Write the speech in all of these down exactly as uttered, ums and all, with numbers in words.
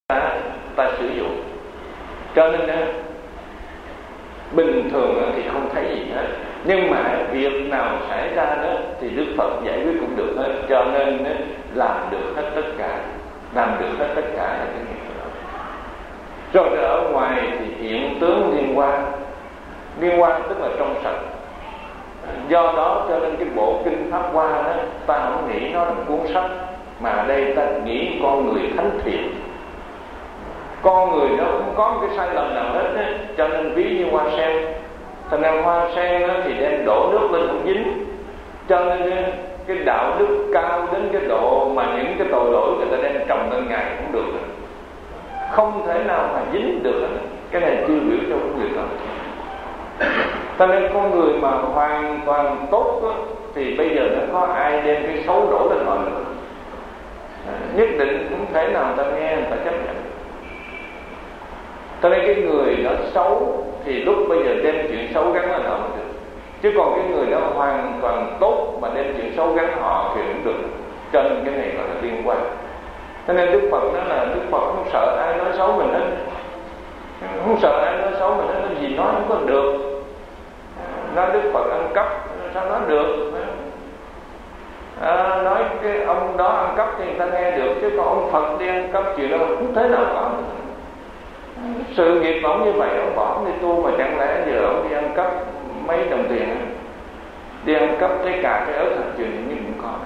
ta, ta sử dụng. Cho nên á, bình thường thì không thấy gì hết, nhưng mà việc nào xảy ra đó thì Đức Phật giải quyết cũng được hết. Cho nên làm được hết tất cả, làm được hết tất cả là cái nghiệp đó. Rồi ở ngoài thì hiện tướng liên quan, liên quan tức là trong sạch. Do đó cho nên cái bộ kinh Pháp Hoa đó, ta không nghĩ nó là cuốn sách, mà ở đây ta nghĩ con người thánh thiện. Con người nó không có một cái sai lầm nào hết á, cho nên ví như hoa sen. Thành ra hoa sen thì đem đổ nước lên không dính. Cho nên cái đạo đức cao đến cái độ mà những cái tội lỗi người ta đem trồng lên Ngài cũng được, không thể nào mà dính được. Cái này tiêu biểu cho con người đó. Cho nên con người mà hoàn toàn tốt đó, thì bây giờ nó có ai đem cái xấu đổ lên họ nữa. Nhất định không thể nào ta nghe người ta chấp nhận. Cho nên cái người đó xấu thì lúc bây giờ đem chuyện xấu gắn lên họ được. Chứ còn cái người đó hoàn toàn tốt mà đem chuyện xấu gắn họ thì cũng được. Cho nên cái này gọi là liên quan. Cho nên Đức Phật nói là Đức Phật không sợ ai nói xấu mình hết. Không sợ ai nói xấu mình hết, nói gì nói không có được. Nói Đức Phật ăn cắp, sao nói được? À, nói cái ông đó ăn cắp thì người ta nghe được, chứ còn ông Phật đi ăn cắp chuyện đó không thế nào có. Sự nghiệp ông như vậy, ông bỏ ông đi tu mà chẳng lẽ giờ ông đi ăn cắp mấy đồng tiền, đi ăn cắp cái cà cái ớt thành chuyện như cũng có.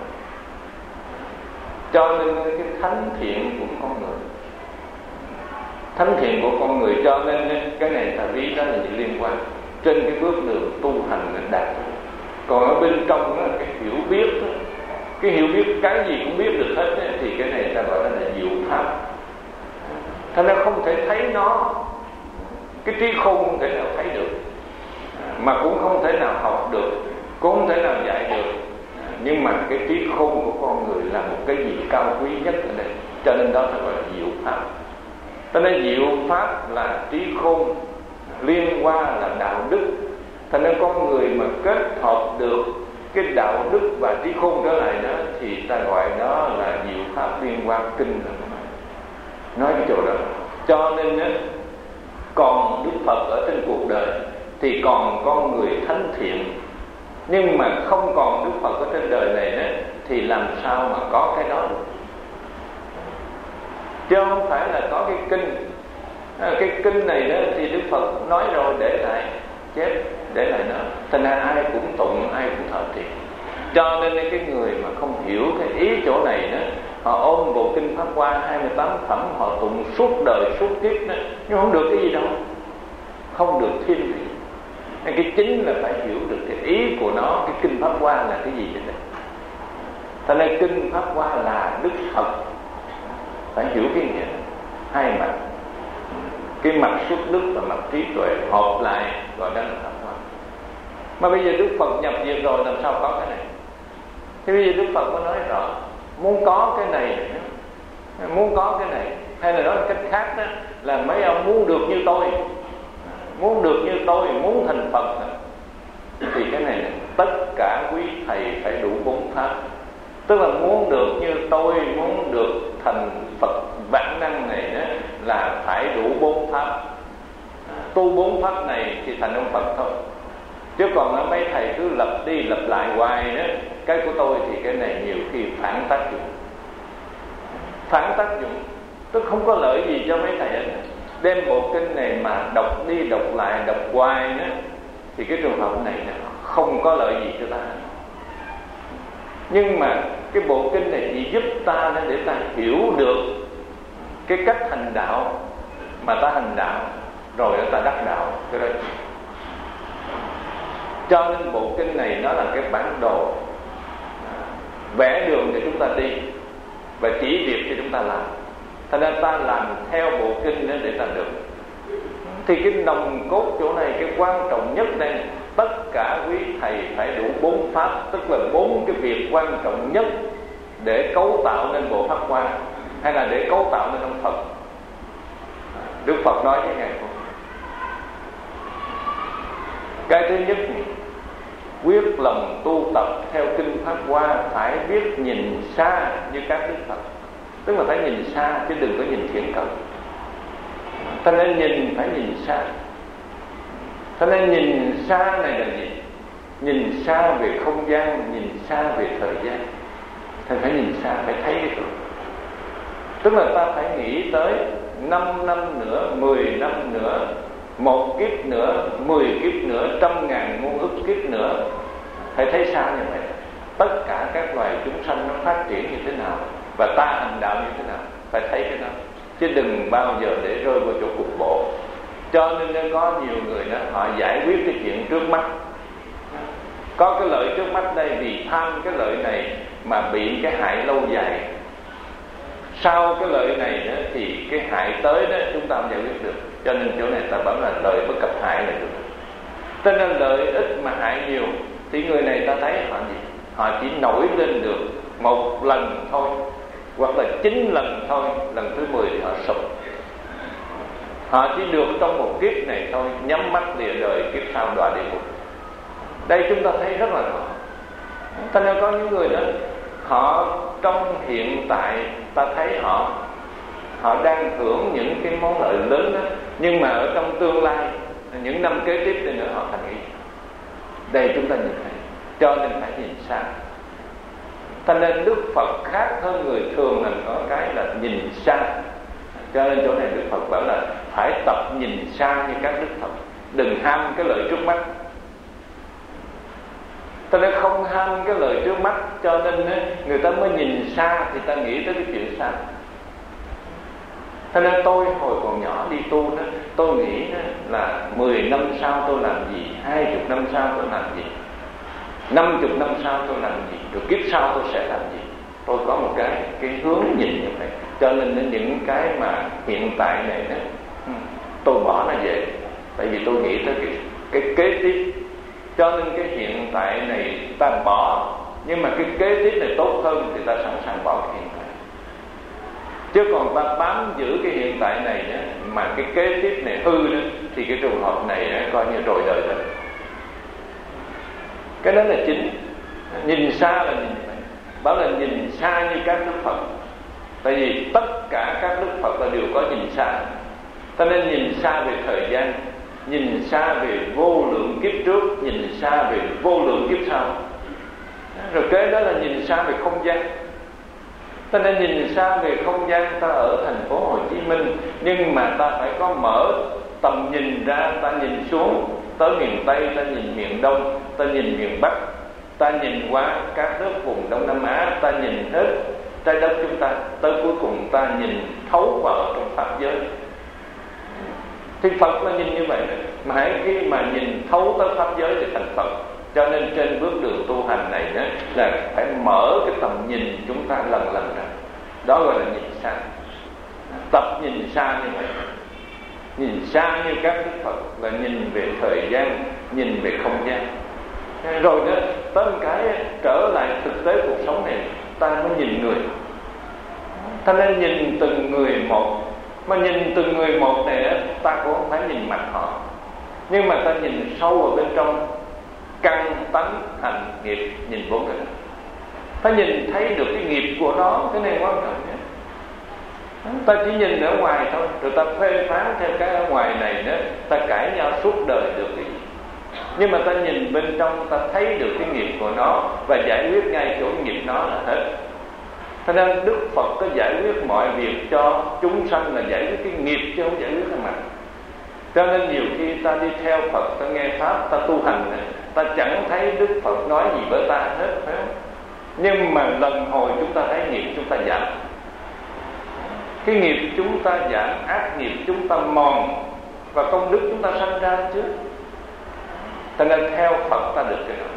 Cho nên cái thánh thiện của con người, thánh thiện của con người, cho nên cái này ta ví đó là những liên quan trên cái bước đường tu hành đạt. Còn ở bên trong đó, cái hiểu biết đó, cái hiểu biết cái gì cũng biết được hết đó, thì cái này ta gọi là diệu pháp. Thành ra không thể thấy nó, cái trí khôn không thể nào thấy được, mà cũng không thể nào học được, cũng không thể nào dạy được. Nhưng mà cái trí khôn của con người là một cái gì cao quý nhất ở đây, cho nên đó ta gọi là diệu pháp. Cho nên diệu pháp là trí khôn, liên quan là đạo đức. Thành nên con người mà kết hợp được cái đạo đức và trí khôn trở lại đó thì ta gọi đó là diệu pháp liên quan kinh là nói cái chỗ đó. Cho nên á, còn Đức Phật ở trên cuộc đời thì còn con người thánh thiện, nhưng mà không còn Đức Phật ở trên đời này đó, thì làm sao mà có cái đó được? Chứ không phải là có cái kinh. Cái kinh này đó thì Đức Phật nói rồi để lại, chép để lại nó. Thành ra ai cũng tụng, ai cũng thờ trì. Cho nên cái người mà không hiểu cái ý chỗ này đó, họ ôm bộ kinh Pháp Hoa hai mươi tám phẩm, họ tụng suốt đời suốt kiếp đó, nhưng không được cái gì đâu, không được thiên vị. Cái chính là phải hiểu được cái ý của nó, cái kinh Pháp Hoa là cái gì vậy đó. Thành ra kinh Pháp Hoa là Đức Phật, phải hiểu cái nghĩa hai mặt, cái mặt xuất đức và mặt trí tuệ hợp lại gọi đó là Pháp Hoa. Mà bây giờ Đức Phật nhập diệt rồi làm sao có cái này? Thì bây giờ Đức Phật mới nói rõ, muốn có cái này, muốn có cái này, hay là nói cách khác đó là mấy ông muốn được như tôi, muốn được như tôi, muốn thành Phật, thì cái này tất cả quý thầy phải đủ bốn pháp. Tức là muốn được như tôi, muốn được thành Phật bản năng này đó, là phải đủ bốn pháp. Tu bốn pháp này thì thành ông Phật thôi. Chứ còn mấy thầy cứ lặp đi lặp lại hoài đó, cái của tôi thì cái này nhiều khi phản tác dụng. Phản tác dụng tức không có lợi gì cho mấy thầy ấy. Đem bộ kinh này mà đọc đi đọc lại, đọc hoài đó, thì cái trường hợp này không có lợi gì cho ta. Nhưng mà cái bộ kinh này chỉ giúp ta để ta hiểu được cái cách hành đạo, mà ta hành đạo rồi ta đắc đạo. Cái đó. Cho nên bộ kinh này nó là cái bản đồ vẽ đường để chúng ta đi và chỉ việc cho chúng ta làm. Thành ra ta làm theo bộ kinh đó để ta được. Thì cái nòng cốt chỗ này, cái quan trọng nhất đây, tất cả quý thầy phải đủ bốn pháp, tức là bốn cái việc quan trọng nhất để cấu tạo nên bộ Pháp Hoa, hay là để cấu tạo nên ông Phật. Đức Phật nói cái này không? Cái thứ nhất, quyết lòng tu tập theo kinh Pháp Hoa, phải biết nhìn xa như các Đức Phật. Tức là phải nhìn xa chứ đừng có nhìn thiển cận. Ta nên nhìn phải nhìn xa. Ta nên nhìn xa này là gì? Nhìn xa về không gian, nhìn xa về thời gian. Ta phải nhìn xa, phải thấy cái rồi. Tức là ta phải nghĩ tới năm năm nữa, mười năm nữa, một kiếp nữa, mười kiếp nữa, trăm ngàn muôn ức kiếp nữa. Phải thấy xa như vậy. Tất cả các loài chúng sanh nó phát triển như thế nào và ta hành đạo như thế nào, phải thấy cái đó. Chứ đừng bao giờ để rơi vào chỗ cục bộ. Cho nên có nhiều người đó, họ giải quyết cái chuyện trước mắt. Có cái lợi trước mắt đây, vì tham cái lợi này mà bị cái hại lâu dài. Sau cái lợi này đó, thì cái hại tới đó chúng ta không giải quyết được. Cho nên chỗ này ta bảo là lợi bất cập hại là được. Cho nên lợi ít mà hại nhiều, thì người này ta thấy họ gì? Họ chỉ nổi lên được một lần thôi, hoặc là chín lần thôi, lần thứ mười thì họ sụp. Họ chỉ được trong một kiếp này thôi, nhắm mắt lìa đời, kiếp sau đọa địa ngục. Đây chúng ta thấy rất là rõ. Ta nên có những người đó, họ trong hiện tại ta thấy họ họ đang hưởng những cái món lợi lớn đó, nhưng mà ở trong tương lai, những năm kế tiếp thì nữa họ thành nghĩ. Đây chúng ta nhìn thấy, cho nên phải nhìn xa. Ta nên Đức Phật khác hơn người thường là có cái là nhìn xa. Cho nên chỗ này Đức Phật bảo là phải tập nhìn xa như các Đức Phật, đừng ham cái lợi trước mắt. Ta nên không ham cái lợi trước mắt, cho nên người ta mới nhìn xa thì ta nghĩ tới cái chuyện xa. Cho nên tôi hồi còn nhỏ đi tu đó, tôi nghĩ đó là mười năm sau tôi làm gì, hai chục năm sau tôi làm gì, năm chục năm sau tôi làm gì, rồi kiếp sau tôi sẽ làm gì. Tôi có một cái cái hướng nhìn như vậy. Cho nên đến những cái mà hiện tại này đó, tôi bỏ nó về, tại vì tôi nghĩ tới cái, cái kế tiếp. Cho nên cái hiện tại này ta bỏ, nhưng mà cái kế tiếp này tốt hơn thì ta sẵn sàng bỏ cái hiện tại. Chứ còn ta bám giữ cái hiện tại này đó, mà cái kế tiếp này hư đó, thì cái trường hợp này đó, coi như rồi đời rồi. Cái đó là chính. Nhìn xa là nhìn vậy. Bảo là nhìn xa như các Đức Phật. Tại vì tất cả các Đức Phật là đều có nhìn xa. Ta nên nhìn xa về thời gian, nhìn xa về vô lượng kiếp trước, nhìn xa về vô lượng kiếp sau. Rồi kế đó là nhìn xa về không gian. Ta nên nhìn xa về không gian. Ta ở thành phố Hồ Chí Minh, nhưng mà ta phải có mở tầm nhìn ra. Ta nhìn xuống tới miền Tây, ta nhìn miền Đông, ta nhìn miền Bắc, ta nhìn qua các nước vùng Đông Nam Á, ta nhìn hết trái đất chúng ta, tới cuối cùng ta nhìn thấu vào trong pháp giới. Thì Phật là nhìn như vậy đó. Mà hãy khi mà nhìn thấu tới pháp giới thì thành Phật. Cho nên trên bước đường tu hành này đó, là phải mở cái tầm nhìn chúng ta lần lần ra. Đó gọi là nhìn xa. Tập nhìn xa như vậy. Nhìn xa như các Đức Phật là nhìn về thời gian, nhìn về không gian. Rồi đó, tới một cái trở lại thực tế cuộc sống này, ta mới nhìn người. Ta nên nhìn từng người một. Mà nhìn từng người một này, ta cũng không phải nhìn mặt họ, nhưng mà ta nhìn sâu vào bên trong căn tánh hành nghiệp, nhìn bốn cái đó. Ta nhìn thấy được cái nghiệp của nó, cái này quan trọng nhất. Ta chỉ nhìn ở ngoài thôi, rồi ta phê phán theo cái ở ngoài này nữa, ta cãi nhau suốt đời được cái gì. Nhưng mà ta nhìn bên trong, ta thấy được cái nghiệp của nó và giải quyết ngay chỗ nghiệp nó là hết. Cho nên Đức Phật có giải quyết mọi việc cho chúng sanh là giải quyết cái nghiệp chứ không giải quyết cái mặt. Cho nên nhiều khi ta đi theo Phật, ta nghe Pháp, ta tu hành, ta chẳng thấy Đức Phật nói gì với ta hết, phải không? Nhưng mà lần hồi chúng ta thấy nghiệp chúng ta giảm. Cái nghiệp chúng ta giảm, ác nghiệp chúng ta mòn, và công đức chúng ta sanh ra chứ. Ta nên theo Phật ta được cái đó.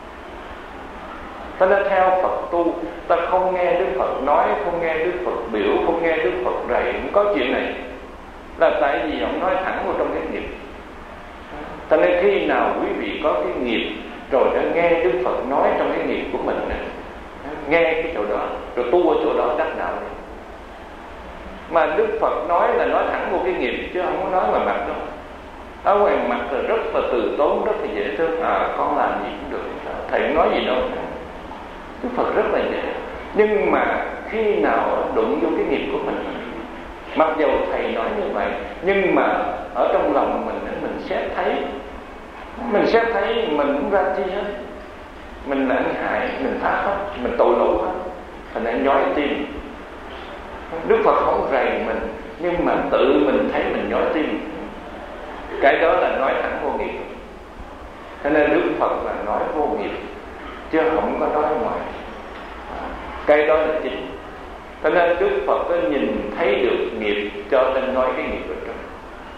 Ta nên theo Phật tu. Ta không nghe Đức Phật nói, không nghe Đức Phật biểu, không nghe Đức Phật rạy. Không có chuyện này. Là tại vì ông nói thẳng vào trong cái nghiệp. Ta nên khi nào quý vị có cái nghiệp, rồi đã nghe Đức Phật nói trong cái nghiệp của mình, nghe cái chỗ đó, rồi tu ở chỗ đó đắc đạo này. Mà Đức Phật nói là nói thẳng vào cái nghiệp, chứ không có nói ngoài mặt đâu. Ở ngoài mặt là rất là từ tốn, rất là dễ thương. À, con làm gì cũng được, thầy nói gì đâu. Đức Phật rất là dễ. Nhưng mà khi nào đụng vô cái nghiệp của mình. Mặc dầu thầy nói như vậy, nhưng mà ở trong lòng mình mình xét thấy, mình xét thấy mình không ra chi hết, mình là ăn hại, mình phá hết, mình tội lỗi hết, thành ra nhói tim. Đức Phật không rầy mình, nhưng mà tự mình thấy mình nhói tim. Cái đó là nói thẳng vô nghiệp. Cho nên Đức Phật là nói vô nghiệp, chứ không có nói ngoài. Cái đó là chính. Cho nên Đức Phật có nhìn thấy được nghiệp, cho nên nói cái nghiệp ở trong.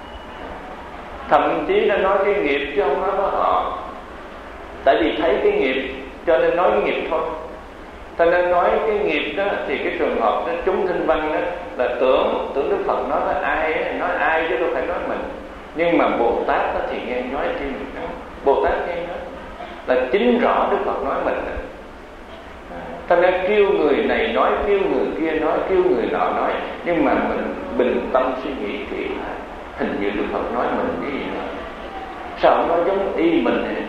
Thậm chí nó nói cái nghiệp chứ không nói với họ. Tại vì thấy cái nghiệp cho nên nói cái nghiệp thôi. Cho nên nói cái nghiệp đó thì cái trường hợp đó, chúng thinh văn đó là tưởng tưởng Đức Phật nói với ai, nói ai chứ đâu phải nói mình. Nhưng mà Bồ Tát đó thì nghe nói trên mình. Bồ Tát nghe nói là chính rõ Đức Phật nói mình. Cho nên kêu người này nói, kêu người kia nói, kêu người nọ nói. Nhưng mà mình bình tâm suy nghĩ kỹ là hình như Đức Phật nói mình cái gì nữa. Sao không nói giống y mình vậy?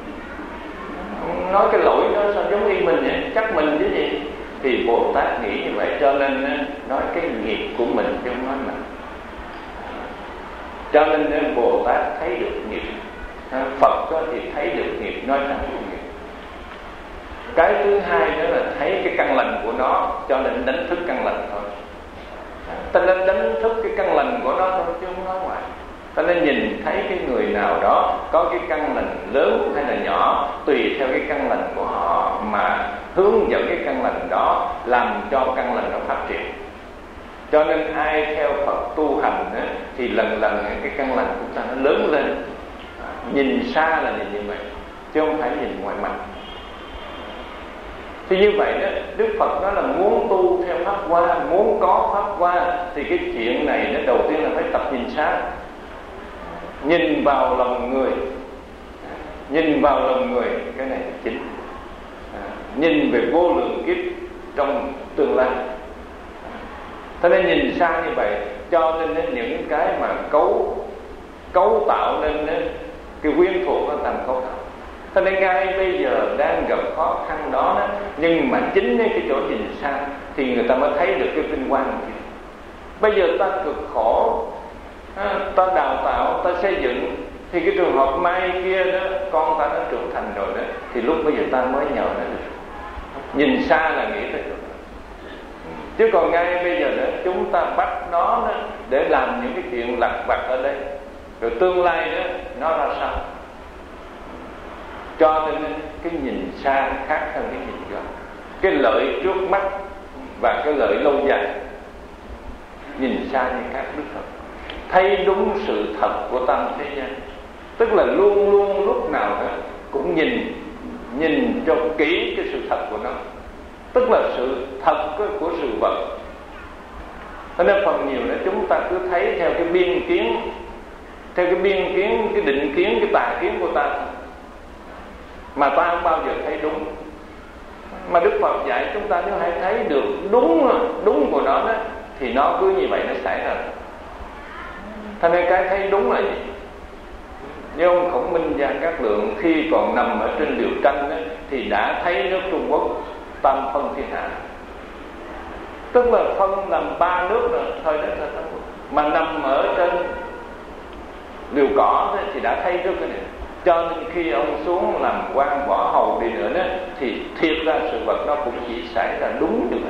Nói cái lỗi đó sao giống y mình vậy? Chắc mình chứ gì? Thì Bồ Tát nghĩ như vậy, cho nên nói cái nghiệp của mình chứ không nói mình. Cho nên Bồ Tát thấy được nghiệp, Phật đó thì thấy được nghiệp, nói thẳng của nghiệp. Cái thứ hai nữa là thấy cái căn lành của nó, cho nên đánh thức căn lành thôi. Ta nên đánh thức cái căn lành của nó thôi chứ không nói ngoài. Ta nên nhìn thấy cái người nào đó có cái căn lành lớn hay là nhỏ, tùy theo cái căn lành của họ mà hướng dẫn cái căn lành đó, làm cho căn lành nó phát triển. Cho nên ai theo Phật tu hành đó, thì lần lần cái căn lành của ta nó lớn lên. Nhìn xa là nhìn như vậy, chứ không phải nhìn ngoài mặt. Thì như vậy đó, Đức Phật nói là muốn tu theo pháp hoa, muốn có pháp hoa, thì cái chuyện này nó đầu tiên là phải tập nhìn xa. Nhìn vào lòng người, nhìn vào lòng người, cái này là chính. À, nhìn về vô lượng kiếp trong tương lai. Thế nên nhìn xa như vậy, cho nên những cái mà cấu cấu tạo nên cái quyến thuộc nó thành cấu tạo. Thế nên ngay bây giờ đang gặp khó khăn đó, đó nhưng mà chính cái chỗ nhìn xa thì người ta mới thấy được cái vinh quang kia. Bây giờ ta cực khổ, ta đào tạo, ta xây dựng, thì cái trường hợp mai kia đó con ta nó trưởng thành rồi đó, thì lúc bây giờ ta mới nhờ nó được. Nhìn xa là nghĩ tới được. Chứ còn ngay bây giờ đó chúng ta bắt nó đó để làm những cái chuyện lặt vặt ở đây, rồi tương lai đó nó ra sao. Cho nên cái nhìn xa khác hơn cái nhìn gần. Cái lợi trước mắt và cái lợi lâu dài. Nhìn xa như các Đức Phật thấy đúng sự thật của tam thế gian. Tức là luôn luôn lúc nào đó cũng nhìn Nhìn cho kỹ cái sự thật của nó. Tức là sự thật của sự vật. Cho nên phần nhiều nữa chúng ta cứ thấy theo cái biên kiến, theo cái biên kiến, cái định kiến, cái tà kiến của ta, mà ta không bao giờ thấy đúng. Mà Đức Phật dạy chúng ta nếu hãy thấy được đúng đúng của nó đó, thì nó cứ như vậy nó xảy ra. Cho nên cái thấy đúng là gì? Như ông Khổng Minh Gia Cát Lượng khi còn nằm ở trên liều tranh đó, thì đã thấy nước Trung Quốc tam phân thiên hạ. Tức là phân làm ba nước rồi, thời đó là Trung Quốc. Mà nằm ở trên liều cỏ đó, thì đã thấy trước cái này. Cho nên khi ông xuống làm quan võ hầu đi nữa đó, thì thiệt ra sự vật nó cũng chỉ xảy ra đúng như vậy.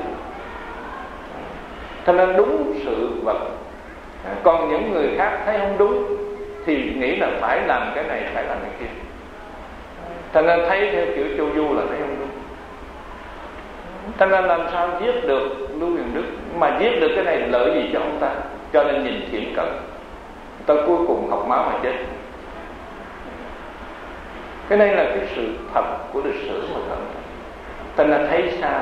Cho nên đúng sự vật. Còn những người khác thấy không đúng thì nghĩ là phải làm cái này, phải làm cái kia. Cho nên thấy theo kiểu Châu Du là thấy không đúng. Cho nên làm sao giết được Lưu Huyền Đức, mà giết được cái này lợi gì cho ông ta. Cho nên nhìn thiển cận, tới cuối cùng học máu mà chết. Cái này là cái sự thật của lịch sử mà thôi. Cho nên thấy xa.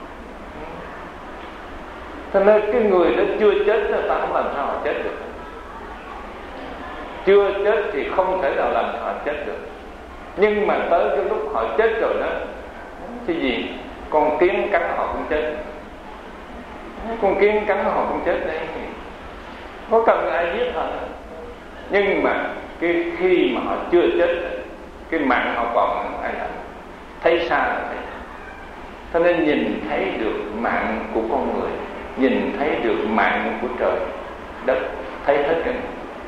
Cho nên cái người đó chưa chết đó, ta không làm sao mà chết được. Chưa chết thì không thể nào làm họ chết được. Nhưng mà tới cái lúc họ chết rồi đó, cái gì? Con kiến cắn họ cũng chết. Con kiến cắn họ cũng chết đấy. Có cần ai giết họ. Nhưng mà cái khi mà họ chưa chết, cái mạng họ còn ai làm? Thấy xa là thấy. Cho nên nhìn thấy được mạng của con người, nhìn thấy được mạng của trời đất, thấy hết cái này.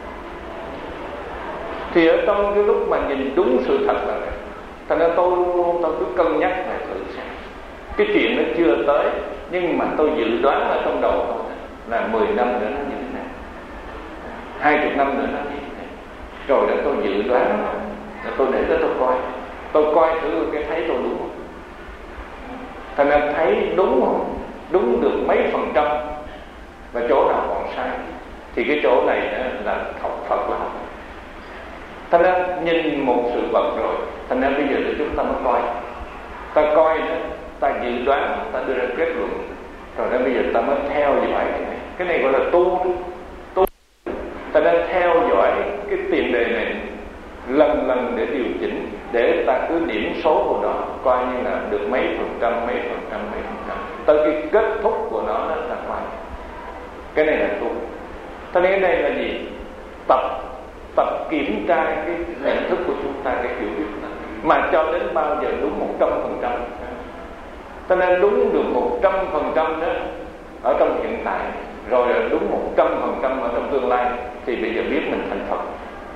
Thì ở trong cái lúc mà nhìn đúng sự thật là vậy. Cho nên tôi tôi cứ cân nhắc lại thử xem. Cái chuyện nó chưa tới, nhưng mà tôi dự đoán ở trong đầu tôi là mười năm nữa nó như thế này, hai chục năm nữa nó như thế này. Rồi đó tôi dự đoán, là tôi để đó tôi coi, tôi coi thử cái thấy tôi đúng không. Cho nên thấy đúng không, đúng được mấy phần trăm, và chỗ nào còn sai thì cái chỗ này là học Phật là học. Cho nên nhìn một sự vật rồi, cho nên bây giờ thì chúng ta mới coi, ta coi đó, ta dự đoán, ta đưa ra kết luận, rồi đó bây giờ ta mới theo dõi cái này. Cái này gọi là tu, tu. Ta nên theo dõi cái tiền đề này lần lần để điều chỉnh, để ta cứ điểm số của nó coi như là được mấy phần trăm, mấy phần trăm, mấy phần trăm, tới cái kết thúc của nó đó là coi. Cái này là tu. Cho nên cái này là gì? Tập tập kiểm tra cái nhận thức của chúng ta, cái hiểu biết này, mà cho đến bao giờ đúng một trăm phần trăm. Cho nên đúng được một trăm phần trăm đó ở trong hiện tại, rồi là đúng một trăm phần trăm ở trong tương lai, thì bây giờ biết mình thành Phật.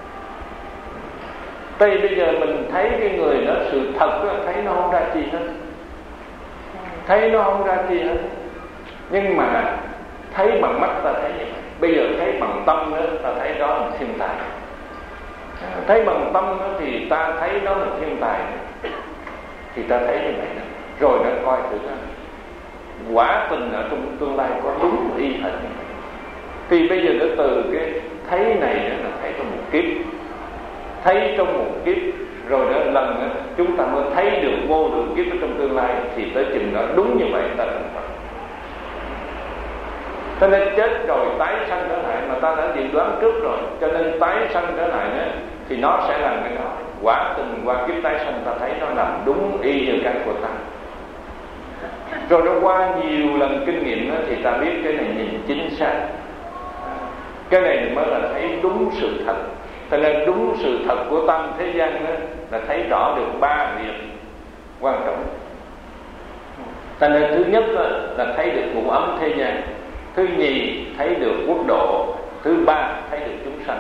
Tại bây giờ mình thấy cái người đó, sự thật đó, thấy nó không ra chi hết, thấy nó không ra chi hết, nhưng mà thấy bằng mắt ta thấy như vậy. Bây giờ thấy bằng tâm đó, ta thấy đó là thiên tài. Thấy bằng tâm đó thì ta thấy đó là thiên tài, thì ta thấy như vậy đó. Rồi nó coi thử đó, quả tình ở trong tương lai có đúng y hệt như vậy. Thì bây giờ nó từ cái thấy này đó là thấy trong một kiếp, thấy trong một kiếp, rồi đó lần đó, chúng ta mới thấy được vô lượng kiếp ở trong tương lai, thì tới chừng đó đúng như vậy ta thành Phật. Cho nên chết rồi tái sanh trở lại, mà ta đã dự đoán trước rồi, cho nên tái sanh trở lại đó, thì nó sẽ làm cái đó. Quả tình qua kiếp tái sanh ta thấy nó làm đúng y như cái của ta. Rồi nó qua nhiều lần kinh nghiệm đó, thì ta biết cái này nhìn chính xác. Cái này mới là thấy đúng sự thật. Cho nên đúng sự thật của tâm thế gian đó, là thấy rõ được ba việc quan trọng. Cho nên thứ nhất đó, là thấy được ngũ ấm thế gian. Thứ nhì thấy được quốc độ. Thứ ba thấy được chúng sanh.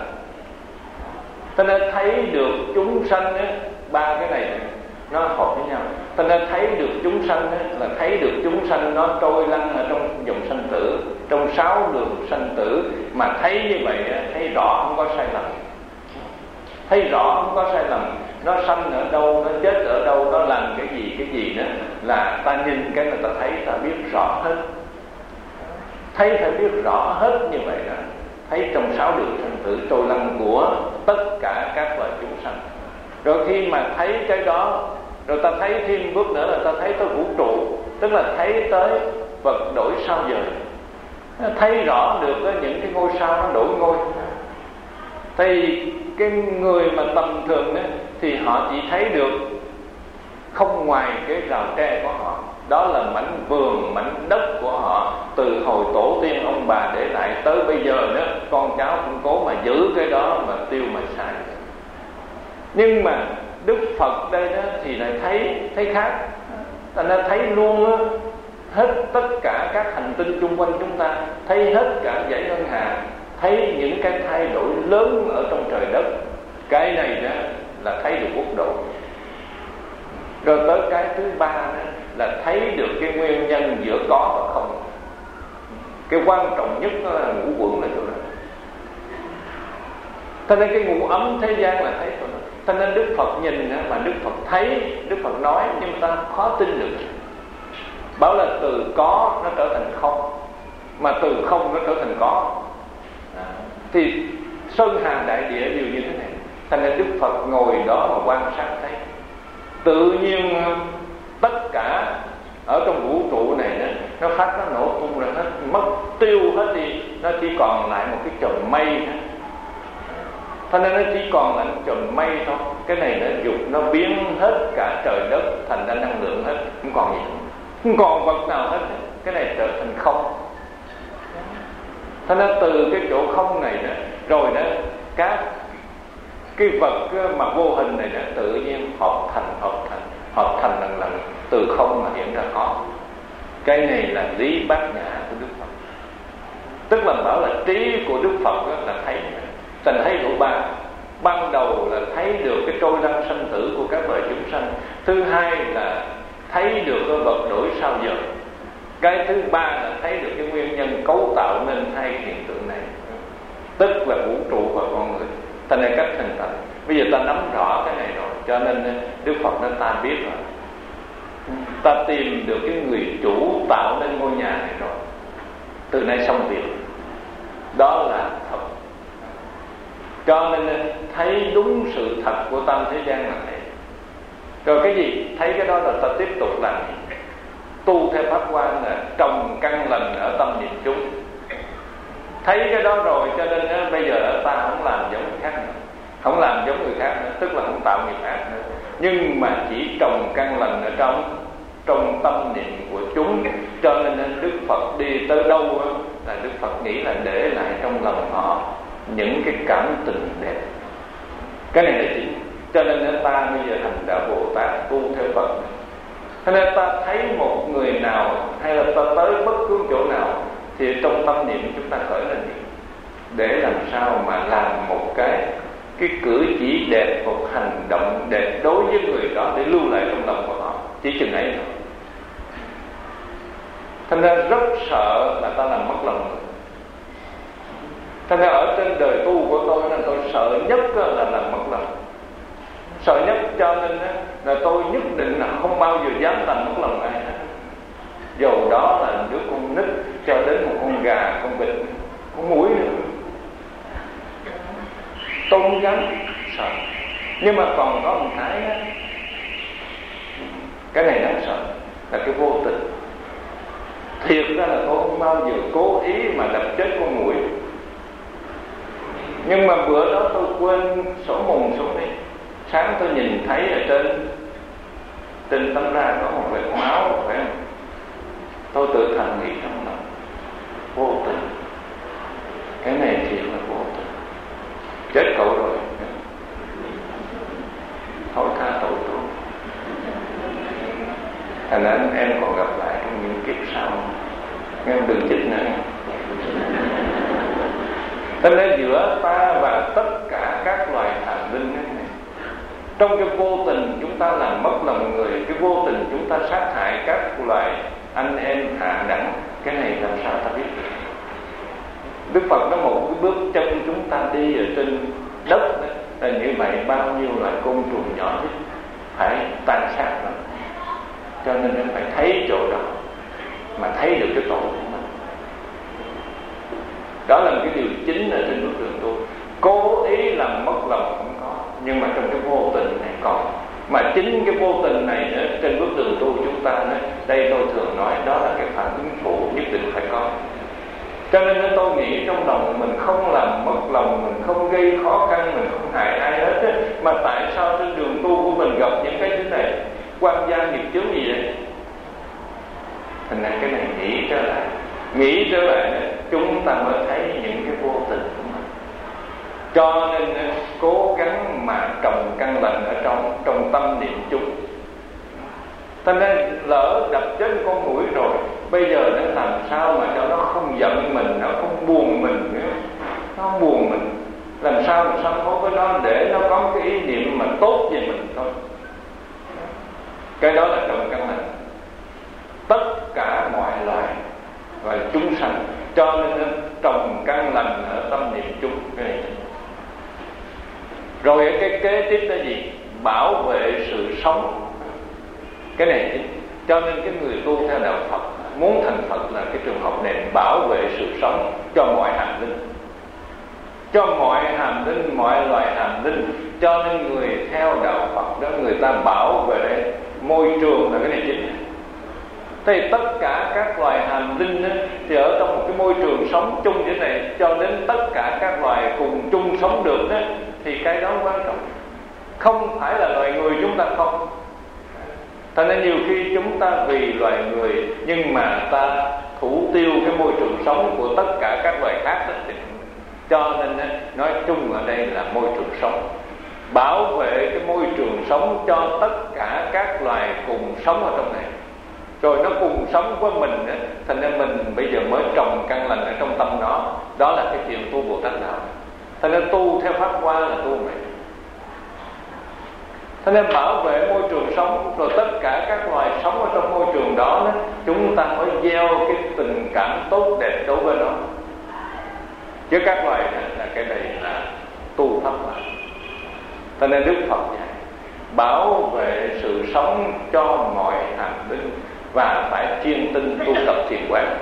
Cho nên thấy được chúng sanh đó, ba cái này nó hợp với nhau. Cho nên thấy được chúng sanh đó, là thấy được chúng sanh nó trôi lăn ở trong dòng sanh tử, trong sáu đường sanh tử. Mà thấy như vậy đó, thấy rõ không có sai lầm. Thấy rõ không có sai lầm. Nó sanh ở đâu, nó chết ở đâu, nó làm cái gì, cái gì đó, là ta nhìn cái là ta thấy, ta biết rõ hết. Thấy phải biết rõ hết như vậy đó. Thấy trong sáu đường sanh tử trôi lăn của tất cả các loài chúng sanh. Rồi khi mà thấy cái đó, rồi ta thấy thêm bước nữa là ta thấy tới vũ trụ, tức là thấy tới vật đổi sao dời. Thấy rõ được những cái ngôi sao nó đổi ngôi. Thì cái người mà tầm thường đó, thì họ chỉ thấy được không ngoài cái rào tre của họ. Đó là mảnh vườn, mảnh đất của họ, từ hồi tổ tiên ông bà để lại tới bây giờ đó, con cháu cũng cố mà giữ cái đó mà tiêu mà xài. Nhưng mà Đức Phật đây đó thì lại thấy thấy khác. Ta nên thấy luôn đó, hết tất cả các hành tinh xung quanh chúng ta, thấy hết cả dãy ngân hà, thấy những cái thay đổi lớn ở trong trời đất. Cái này đó là thấy được quốc độ. Rồi tới cái thứ ba đó là thấy được cái nguyên nhân giữa có và không. Cái quan trọng nhất đó là ngũ quẩn là chỗ đó. Cho nên cái ngũ ấm thế gian là thấy chỗ đó. Cho nên Đức Phật nhìn mà Đức Phật thấy, Đức Phật nói, nhưng ta khó tin được. Bảo là từ có nó trở thành không, mà từ không nó trở thành có. À, thì sơn hà đại địa đều như thế này. Cho nên Đức Phật ngồi đó mà quan sát thấy tự nhiên tất cả ở trong vũ trụ này đó, nó phát nó nổ tung ra hết, mất tiêu hết đi, nó chỉ còn lại một cái chòm mây thôi. Cho nên nó chỉ còn lại một chòm mây thôi. Cái này nó dục nó biến hết cả trời đất thành ra năng lượng hết, không còn gì, không còn vật nào hết. Cái này trở thành không. Cho nên từ cái chỗ không này đó, rồi đó các cái vật mà vô hình này đó tự nhiên hợp thành hợp thành hợp thành lần lần từ không mà hiện ra có. Cái này là lý bát nhã của Đức Phật. Tức là bảo là trí của Đức Phật là thấy, thành thấy đủ ba. Ban đầu là thấy được cái trôi lăn sanh tử của các loài chúng sanh. Thứ hai là thấy được cái vật đổi sao giờ. Cái thứ ba là thấy được cái nguyên nhân cấu tạo nên hai hiện tượng này, tức là vũ trụ và con người. Thành này cách hình thành. Bây giờ ta nắm rõ cái này rồi, cho nên Đức Phật nói ta biết rồi. Ta tìm được cái người chủ tạo nên ngôi nhà này rồi. Từ nay xong việc. Đó là Phật. Cho nên thấy đúng sự thật của tam thế gian là thế. Rồi cái gì? Thấy cái đó là ta tiếp tục làm. Tu theo pháp quan là trồng căn lành ở tâm niệm chúng. Thấy cái đó rồi cho nên á, bây giờ ta không làm giống người khác nữa, không làm giống người khác nữa, tức là không tạo nghiệp ác nữa, nhưng mà chỉ trồng căn lành ở trong trong tâm niệm của chúng. Cho nên Đức Phật đi tới đâu á, là Đức Phật nghĩ là để lại trong lòng họ những cái cảm tình đẹp. Cái này là chính. Cho nên ta bây giờ hành đạo Bồ Tát tu theo Phật. Cho nên ta thấy một người nào hay là ta tới bất cứ chỗ nào thì trong tâm niệm chúng ta khởi lên gì, để làm sao mà làm một cái cái cử chỉ đẹp, một hành động đẹp đối với người đó để lưu lại trong lòng của họ. Chỉ chừng ấy thôi. Thành ra rất sợ là ta làm mất lòng người. Thành ra ở trên đời tu của tôi nên tôi sợ nhất là làm mất lòng. Sợ nhất cho nên là tôi nhất định là không bao giờ dám làm mất lòng ai hết. Dầu đó là đứa con nít cho đến một con gà, con vịt, con muỗi nữa, tôi không dám sợ. Nhưng mà còn có một cái đó, cái này đáng sợ, là cái vô tình. Thiệt ra là tôi không bao giờ cố ý mà đập chết con muỗi. Nhưng mà bữa đó tôi quên sổ mùng xuống đi. Sáng tôi nhìn thấy ở trên trên tấm ra có một vệt máu, phải không? Tôi tự thầm nghĩ trong lòng, vô tình. Cái này thiệt là vô tình. Chết cậu rồi, thôi tha tội tôi. Thành ra em còn gặp lại trong những kiếp sau. Em đừng chích nữa. Thế nên giữa ta và tất cả các loài hành linh này, trong cái vô tình chúng ta làm mất lòng người, cái vô tình chúng ta sát hại các loài anh em hạ đẳng. Cái này làm sao ta biết được? Đức Phật nói một cái bước chân chúng ta đi ở trên đất đó, là như vậy bao nhiêu loại côn trùng nhỏ nhất phải tan xác nó. Cho nên em phải thấy chỗ đó mà thấy được cái tội của mình. Đó là cái điều chính ở trên bước đường tu. Cố ý làm mất lòng không có, nhưng mà trong cái vô tình này còn. Mà chính cái vô tình này nữa, trên bước đường tu chúng ta nữa, đây tôi thường nói đó là cái phản ứng phụ nhất định phải có. Cho nên tôi nghĩ trong lòng mình không làm mất lòng, mình không gây khó khăn, mình không hại ai hết á. Mà tại sao trên đường tu của mình gặp những cái thứ này, quan gia nghiệp chướng gì vậy? Thành ra cái này nghĩ trở lại, nghĩ trở lại chúng ta mới thấy những cái vô tình của mình. Cho nên cố gắng mà trồng căn lành ở trong trong tâm niệm chung. Cho nên lỡ đập chết con muỗi rồi, bây giờ nó làm sao mà cho nó không giận mình, nó không buồn mình nữa, nó không buồn mình, làm sao mà sám hối với nó để nó có cái ý niệm mà tốt về mình thôi. Cái đó là trồng căn lành tất cả mọi loài và chúng sanh. Cho nên trồng căn lành ở tâm niệm chung. Cái này rồi cái kế tiếp là gì? Bảo vệ sự sống. Cái này chính. Cho nên cái người tu theo đạo Phật muốn thành Phật là cái trường hợp này, bảo vệ sự sống cho mọi hành linh, cho mọi hành linh, mọi loài hành linh. Cho nên người theo đạo Phật đó, người ta bảo vệ môi trường là cái này chính. Thì tất cả các loài hành linh đó, thì ở trong một cái môi trường sống chung như thế này, cho đến tất cả các loài cùng chung sống được đó, thì cái đó quan trọng. Không phải là loài người chúng ta không. Thành nên nhiều khi chúng ta vì loài người nhưng mà ta thủ tiêu cái môi trường sống của tất cả các loài khác đó. Cho nên nói chung ở đây là môi trường sống. bảo vệ cái môi trường sống cho tất cả các loài cùng sống ở trong này, rồi nó cùng sống với mình á, thành ra mình bây giờ mới trồng căn lành ở trong tâm nó. Đó là cái chuyện tu Bồ Tát đạo. Thành ra tu theo pháp hoa là tu vậy. Thành ra bảo vệ môi trường sống, rồi tất cả các loài sống ở trong môi trường đó, đó chúng ta mới gieo cái tình cảm tốt đẹp đối với nó. Chứ các loài này là cái này là tu pháp hoa. Thành ra Đức Phật dạy bảo vệ sự sống cho mọi hành tinh và phải chuyên tinh tu tập thiền quán.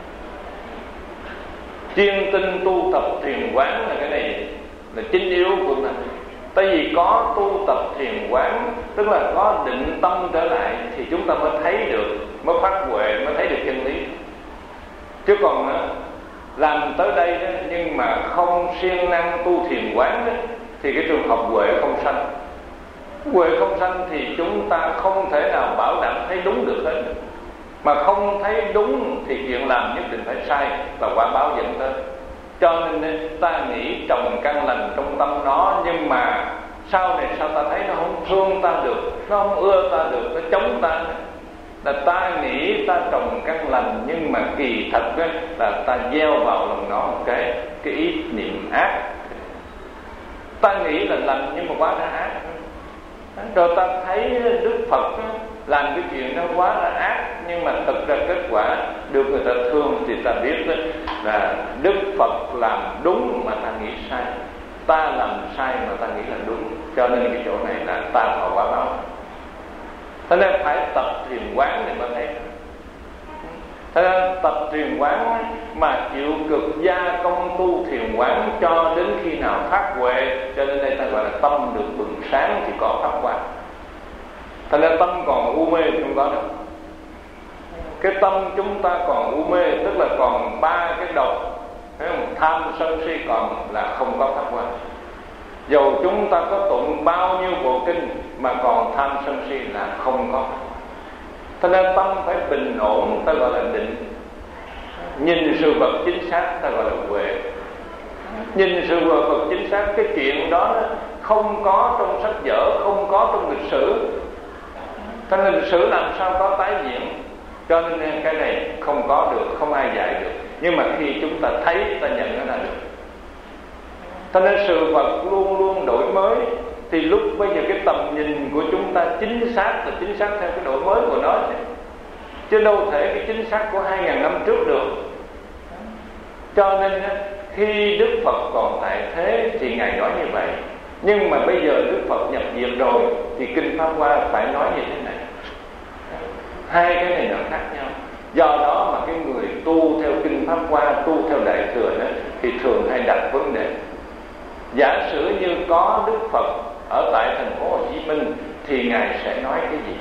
Chuyên tinh tu tập thiền quán là cái này là chính yếu của mình. Tại vì có tu tập thiền quán, tức là có định tâm trở lại, thì chúng ta mới thấy được, mới phát huệ, mới thấy được chân lý. Chứ còn làm tới đây đó, nhưng mà không siêng năng tu thiền quán đó, thì cái trường hợp huệ không sanh. Huệ không sanh thì chúng ta không thể nào bảo đảm thấy đúng được hết. Mà không thấy đúng thì chuyện làm nhất định phải sai, và quả báo dẫn tới. Cho nên ta nghĩ trồng căn lành trong tâm nó, nhưng mà sau này sao ta thấy nó không thương ta được, nó không ưa ta được, nó chống ta. Là ta nghĩ ta trồng căn lành, nhưng mà kỳ thật ấy, là ta gieo vào lòng nó một cái, cái ý niệm ác. Ta nghĩ là lành nhưng mà quá ra ác. Rồi ta thấy Đức Phật làm cái chuyện nó quá là ác, nhưng mà thực ra kết quả được người ta thương, thì ta biết là Đức Phật làm đúng mà ta nghĩ sai, ta làm sai mà ta nghĩ là đúng. Cho nên cái chỗ này là ta thọ quả báo. Thế nên phải tập thiền quán để mà thấy. Thế nên tập thiền quán mà chịu cực gia công tu thiền quán cho đến khi nào phát huệ. Cho nên đây ta gọi là tâm được bừng sáng thì có pháp quang. Thế nên tâm còn u mê thì không có đâu. Cái tâm chúng ta còn u mê, tức là còn ba cái độc, tham sân si, còn là không có pháp quang. Dầu chúng ta có tụng bao nhiêu bộ kinh mà còn tham sân si là không có. Thế nên tâm phải bình ổn, ta gọi là định. Nhìn sự vật chính xác, ta gọi là huệ. Nhìn sự vật chính xác, cái chuyện đó không có trong sách vở, không có trong lịch sử. Thế nên lịch sử làm sao có tái diễn. Cho nên cái này không có được, không ai dạy được. Nhưng mà khi chúng ta thấy, ta nhận nó là được. Thế nên sự vật luôn luôn đổi mới. Thì lúc bây giờ cái tầm nhìn của chúng ta chính xác là chính xác theo cái đổi mới của nó, chứ đâu thể cái chính xác của hai ngàn năm trước được. Cho nên khi Đức Phật còn tại thế thì Ngài nói như vậy. Nhưng mà bây giờ Đức Phật nhập diệt rồi thì Kinh Pháp Hoa phải nói như thế này. Hai cái này nó khác nhau. Do đó mà cái người tu theo Kinh Pháp Hoa, tu theo Đại Thừa đó, thì thường hay đặt vấn đề. Giả sử như có Đức Phật ở tại thành phố Hồ Chí Minh thì Ngài sẽ nói cái gì?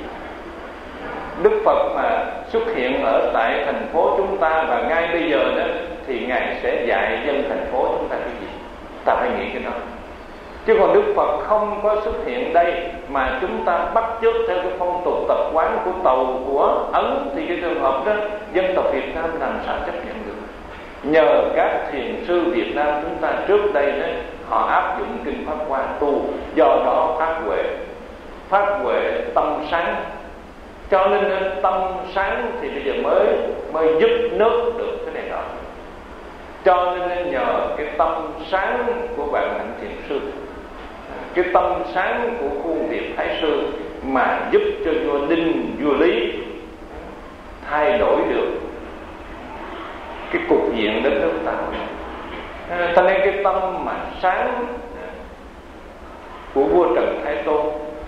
Đức Phật mà xuất hiện ở tại thành phố chúng ta và ngay bây giờ đó thì Ngài sẽ dạy dân thành phố chúng ta cái gì? Ta phải nghĩ cái đó. Chứ còn Đức Phật không có xuất hiện đây mà chúng ta bắt chước theo cái phong tục tập quán của Tàu, của Ấn, thì cái trường hợp đó dân tộc Việt Nam làm sao chấp nhận được? Nhờ các thiền sư Việt Nam chúng ta trước đây đó, họ áp dụng Kinh Pháp Hoa tu, do đó phát huệ, phát huệ tâm sáng. Cho nên tâm sáng thì bây giờ mới mới giúp nước được cái này đó. Cho nên nhờ cái tâm sáng của bạn Hạnh Thiền Sư, cái tâm sáng của khuôn Việt Thái Sư mà giúp cho vua Đinh, vua Lý thay đổi được cái cục diện đất nước ta. Cho nên cái tâm mà sáng của vua Trần Thái Tôn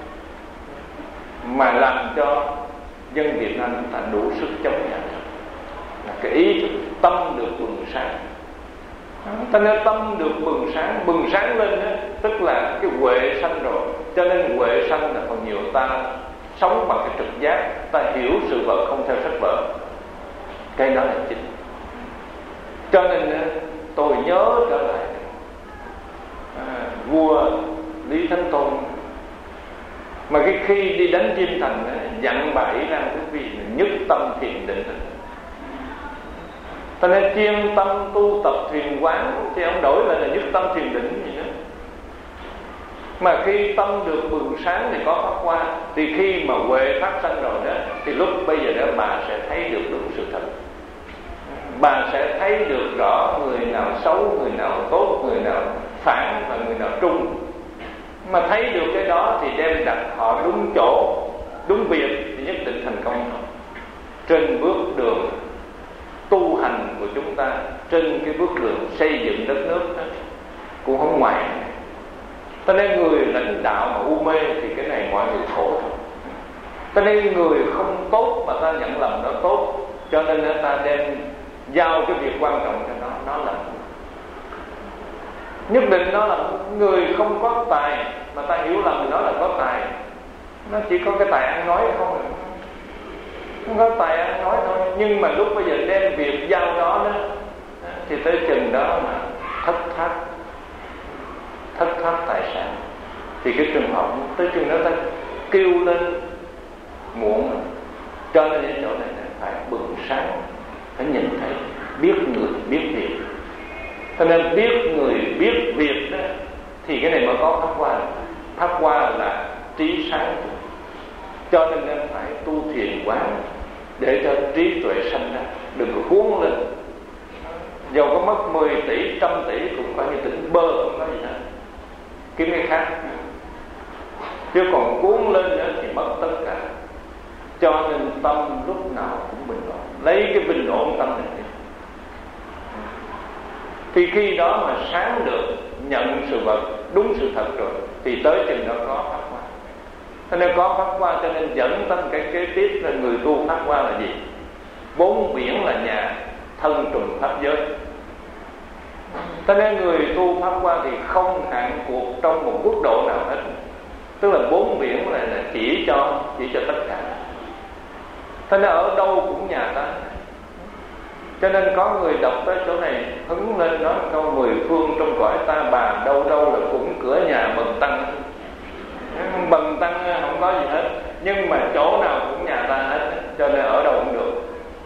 mà làm cho dân Việt Nam chúng ta đủ sức chống nhận, là cái ý tâm được bừng sáng. Cho nên tâm được bừng sáng, bừng sáng lên đó, tức là cái huệ sanh rồi. Cho nên huệ sanh là còn nhiều ta sống bằng cái trực giác, ta hiểu sự vật không theo sách vở. Cái đó là chính. Cho nên tôi nhớ trở lại à, vua Lý Thánh Tôn mà cái khi đi đánh Chiêm Thành dặn bà Ý Lan Quý Phi nhất tâm thiền định. Cho nên chuyên tâm tu tập thiền quán, thì ông đổi lại là nhất tâm thiền định gì nữa. Mà khi tâm được bừng sáng thì có pháp hoa. Thì khi mà huệ phát sanh rồi đó, thì lúc bây giờ đó bà sẽ thấy được đúng sự thật. Bà sẽ thấy được rõ người nào xấu, người nào tốt, người nào phản và người nào trung. Mà thấy được cái đó thì đem đặt họ đúng chỗ, đúng việc thì nhất định thành công. Trên bước đường tu hành của chúng ta, trên cái bước đường xây dựng đất nước đó, cũng không ngoài. Cho nên người lãnh đạo mà u mê thì cái này mọi người khổ thôi. Cho nên người không tốt mà ta nhận lầm nó tốt, cho nên ta đem giao cái việc quan trọng cho nó, nó là nhất định nó là người không có tài, mà ta hiểu lầm nó là có tài. Nó chỉ có cái tài ăn nói không, không có tài ăn nói thôi. Nhưng mà lúc bây giờ đem việc giao đó đó, thì tới chừng đó mà thất thoát thất thoát tài sản, thì cái trường hợp tới chừng đó ta kêu lên muộn. Cho nên cái chỗ này phải bừng sáng, phải nhìn thấy, biết người biết việc. Cho nên biết người biết việc đó, thì cái này mới có pháp hoa. Pháp hoa là trí sáng. Cho nên nên phải tu thiền quán để cho trí tuệ sanh ra, đừng có cuốn lên. Dầu có mất mười tỷ, trăm tỷ cũng coi như tỉnh bơ, không có gì hết, kiếm cái khác. Chứ còn cuốn lên nữa thì mất tất cả. Cho nên tâm lúc nào cũng bình ổn, lấy cái bình ổn tâm này đi. Thì khi đó mà sáng được, nhận sự vật đúng sự thật rồi, thì tới chừng đó có pháp hoa. Cho nên có pháp hoa, cho nên dẫn tâm cái kế tiếp là người tu pháp hoa là gì? Bốn biển là nhà, thân trùng pháp giới. Cho nên người tu pháp hoa thì không hạn cuộc trong một quốc độ nào hết. Tức là bốn biển là, là chỉ cho chỉ cho tất cả. Cho nên ở đâu cũng nhà ta. Cho nên có người đọc tới chỗ này hứng lên nói câu mười phương trong cõi ta bà, đâu đâu là cũng cửa nhà bần tăng. Bần tăng không có gì hết, nhưng mà chỗ nào cũng nhà ta hết, cho nên ở đâu cũng được.